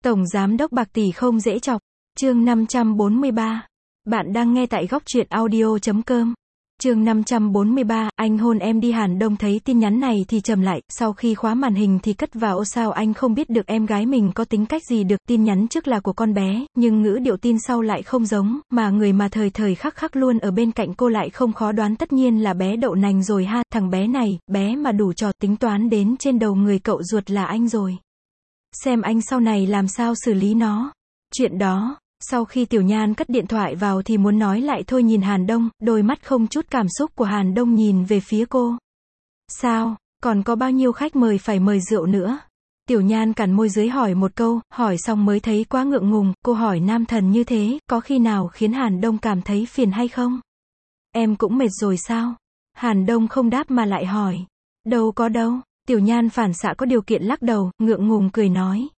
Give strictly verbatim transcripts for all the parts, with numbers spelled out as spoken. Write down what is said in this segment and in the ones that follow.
Tổng giám đốc bạc tỷ không dễ chọc. Chương năm trăm bốn mươi ba. Bạn đang nghe tại góc truyện audio chấm com. Chương năm trăm bốn mươi ba, anh hôn em đi. Hàn Đông thấy tin nhắn này thì trầm lại, sau khi khóa màn hình thì cất vào. Ô sao anh không biết được em gái mình có tính cách gì được. Tin nhắn trước là của con bé, nhưng ngữ điệu tin sau lại không giống, mà người mà thời thời khắc khắc luôn ở bên cạnh cô lại không khó đoán, tất nhiên là bé đậu nành rồi ha. Thằng bé này, bé mà đủ trò, tính toán đến trên đầu người cậu ruột là anh rồi. Xem anh sau này làm sao xử lý nó. Chuyện đó. Sau khi Tiểu Nhan cất điện thoại vào thì muốn nói lại thôi, nhìn Hàn Đông, đôi mắt không chút cảm xúc của Hàn Đông nhìn về phía cô. Sao, còn có bao nhiêu khách mời phải mời rượu nữa? Tiểu Nhan cắn môi dưới hỏi một câu, hỏi xong mới thấy quá ngượng ngùng, cô hỏi nam thần như thế, có khi nào khiến Hàn Đông cảm thấy phiền hay không? Em cũng mệt rồi sao? Hàn Đông không đáp mà lại hỏi. Đâu có đâu. Tiểu Nhan phản xạ có điều kiện lắc đầu, ngượng ngùng cười nói.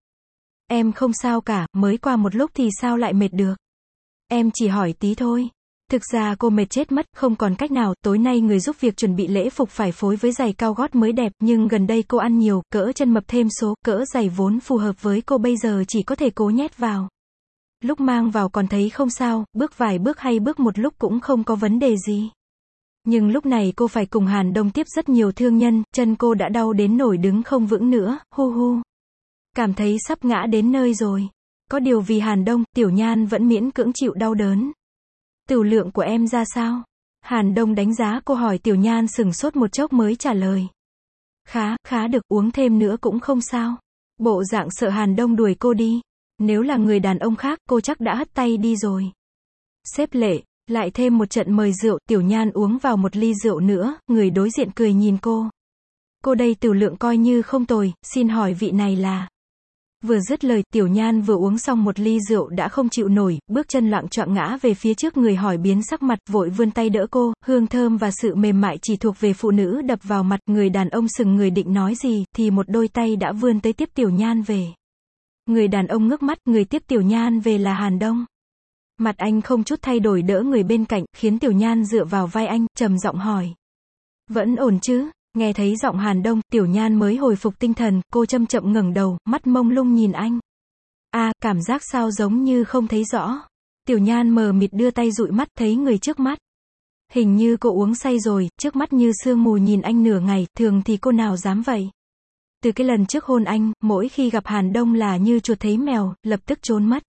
Em không sao cả, mới qua một lúc thì sao lại mệt được. Em chỉ hỏi tí thôi. Thực ra cô mệt chết mất, không còn cách nào, tối nay người giúp việc chuẩn bị lễ phục phải phối với giày cao gót mới đẹp, nhưng gần đây cô ăn nhiều, cỡ chân mập thêm số, cỡ giày vốn phù hợp với cô bây giờ chỉ có thể cố nhét vào. Lúc mang vào còn thấy không sao, bước vài bước hay bước một lúc cũng không có vấn đề gì. Nhưng lúc này cô phải cùng Hàn Đông tiếp rất nhiều thương nhân, chân cô đã đau đến nổi đứng không vững nữa, hu hu. Cảm thấy sắp ngã đến nơi rồi. Có điều vì Hàn Đông, Tiểu Nhan vẫn miễn cưỡng chịu đau đớn. Tửu lượng của em ra sao? Hàn Đông đánh giá cô, hỏi. Tiểu Nhan sửng sốt một chốc mới trả lời. Khá, khá được, uống thêm nữa cũng không sao. Bộ dạng sợ Hàn Đông đuổi cô đi. Nếu là người đàn ông khác, cô chắc đã hất tay đi rồi. Xếp lệ, lại thêm một trận mời rượu, Tiểu Nhan uống vào một ly rượu nữa, người đối diện cười nhìn cô. Cô đây tửu lượng coi như không tồi, xin hỏi vị này là... Vừa dứt lời, Tiểu Nhan vừa uống xong một ly rượu đã không chịu nổi, bước chân loạng choạng ngã về phía trước, người hỏi biến sắc mặt, vội vươn tay đỡ cô, hương thơm và sự mềm mại chỉ thuộc về phụ nữ đập vào mặt, người đàn ông sừng người định nói gì, thì một đôi tay đã vươn tới tiếp Tiểu Nhan về. Người đàn ông ngước mắt, người tiếp Tiểu Nhan về là Hàn Đông. Mặt anh không chút thay đổi đỡ người bên cạnh, khiến Tiểu Nhan dựa vào vai anh, trầm giọng hỏi. Vẫn ổn chứ? Nghe thấy giọng Hàn Đông, Tiểu Nhan mới hồi phục tinh thần, cô chậm chậm ngẩng đầu, mắt mông lung nhìn anh. A, à, cảm giác sao giống như không thấy rõ. Tiểu Nhan mờ mịt đưa tay dụi mắt, thấy người trước mắt. Hình như cô uống say rồi, trước mắt như sương mù, nhìn anh nửa ngày, thường thì cô nào dám vậy. Từ cái lần trước hôn anh, mỗi khi gặp Hàn Đông là như chuột thấy mèo, lập tức trốn mất.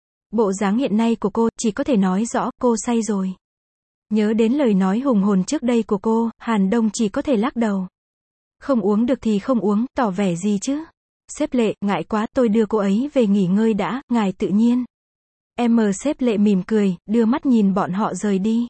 Bộ dáng hiện nay của cô, chỉ có thể nói rõ, cô say rồi. Nhớ đến lời nói hùng hồn trước đây của cô, Hàn Đông chỉ có thể lắc đầu. Không uống được thì không uống, tỏ vẻ gì chứ. Sếp Lệ, ngại quá, tôi đưa cô ấy về nghỉ ngơi đã, ngài tự nhiên. Em mờ sếp Lệ mỉm cười, đưa mắt nhìn bọn họ rời đi.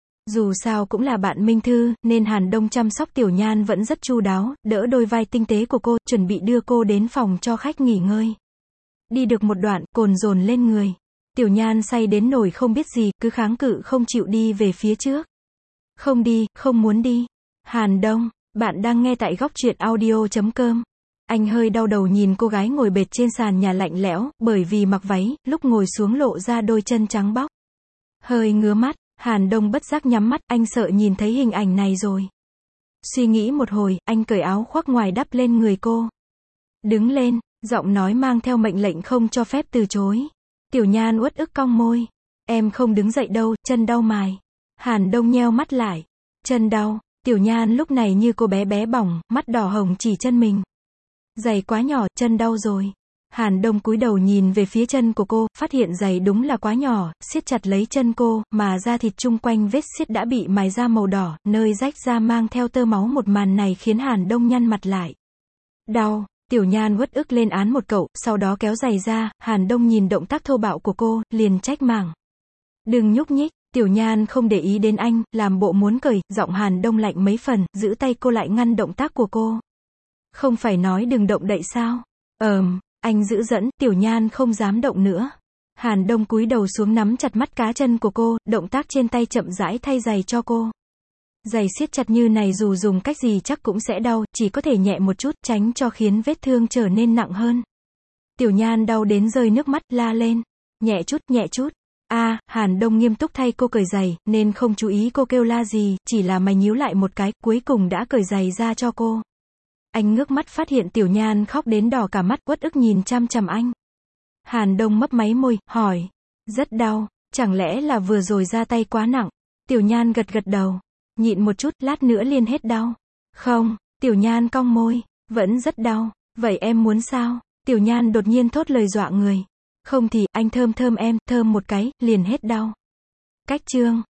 Dù sao cũng là bạn Minh Thư, nên Hàn Đông chăm sóc Tiểu Nhan vẫn rất chu đáo, đỡ đôi vai tinh tế của cô, chuẩn bị đưa cô đến phòng cho khách nghỉ ngơi. Đi được một đoạn, cồn dồn lên người. Tiểu Nhan say đến nổi không biết gì, cứ kháng cự không chịu đi về phía trước. Không đi, không muốn đi. Hàn Đông, bạn đang nghe tại góc truyện audio chấm com. Anh hơi đau đầu nhìn cô gái ngồi bệt trên sàn nhà lạnh lẽo, bởi vì mặc váy, lúc ngồi xuống lộ ra đôi chân trắng bóc. Hơi ngứa mắt, Hàn Đông bất giác nhắm mắt, anh sợ nhìn thấy hình ảnh này rồi. Suy nghĩ một hồi, anh cởi áo khoác ngoài đắp lên người cô. Đứng lên, giọng nói mang theo mệnh lệnh không cho phép từ chối. Tiểu Nhan uất ức cong môi. Em không đứng dậy đâu, chân đau mài. Hàn Đông nheo mắt lại. Chân đau. Tiểu Nhan lúc này như cô bé bé bỏng, mắt đỏ hồng chỉ chân mình. Giày quá nhỏ, chân đau rồi. Hàn Đông cúi đầu nhìn về phía chân của cô, phát hiện giày đúng là quá nhỏ, siết chặt lấy chân cô, mà da thịt chung quanh vết siết đã bị mài ra màu đỏ, nơi rách ra mang theo tơ máu. Một màn này khiến Hàn Đông nhăn mặt lại. Đau. Tiểu Nhan uất ức lên án một cậu, sau đó kéo giày ra. Hàn Đông nhìn động tác thô bạo của cô, liền trách mắng. Đừng nhúc nhích. Tiểu Nhan không để ý đến anh, làm bộ muốn cởi, giọng Hàn Đông lạnh mấy phần, giữ tay cô lại ngăn động tác của cô. Không phải nói đừng động đậy sao? Ờm, anh giữ dẫn, Tiểu Nhan không dám động nữa. Hàn Đông cúi đầu xuống nắm chặt mắt cá chân của cô, động tác trên tay chậm rãi thay giày cho cô. Giày siết chặt như này dù dùng cách gì chắc cũng sẽ đau, chỉ có thể nhẹ một chút, tránh cho khiến vết thương trở nên nặng hơn. Tiểu Nhan đau đến rơi nước mắt, la lên. Nhẹ chút, nhẹ chút. A, à, Hàn Đông nghiêm túc thay cô cởi giày, nên không chú ý cô kêu la gì, chỉ là mày nhíu lại một cái, cuối cùng đã cởi giày ra cho cô. Anh ngước mắt phát hiện Tiểu Nhan khóc đến đỏ cả mắt, uất ức nhìn chăm chằm anh. Hàn Đông mấp máy môi, hỏi. Rất đau, chẳng lẽ là vừa rồi ra tay quá nặng? Tiểu Nhan gật gật đầu. Nhịn một chút, lát nữa liền hết đau. Không, Tiểu Nhan cong môi. Vẫn rất đau. Vậy em muốn sao? Tiểu Nhan đột nhiên thốt lời dọa người. Không thì, anh thơm thơm em, thơm một cái, liền hết đau. Cách chương.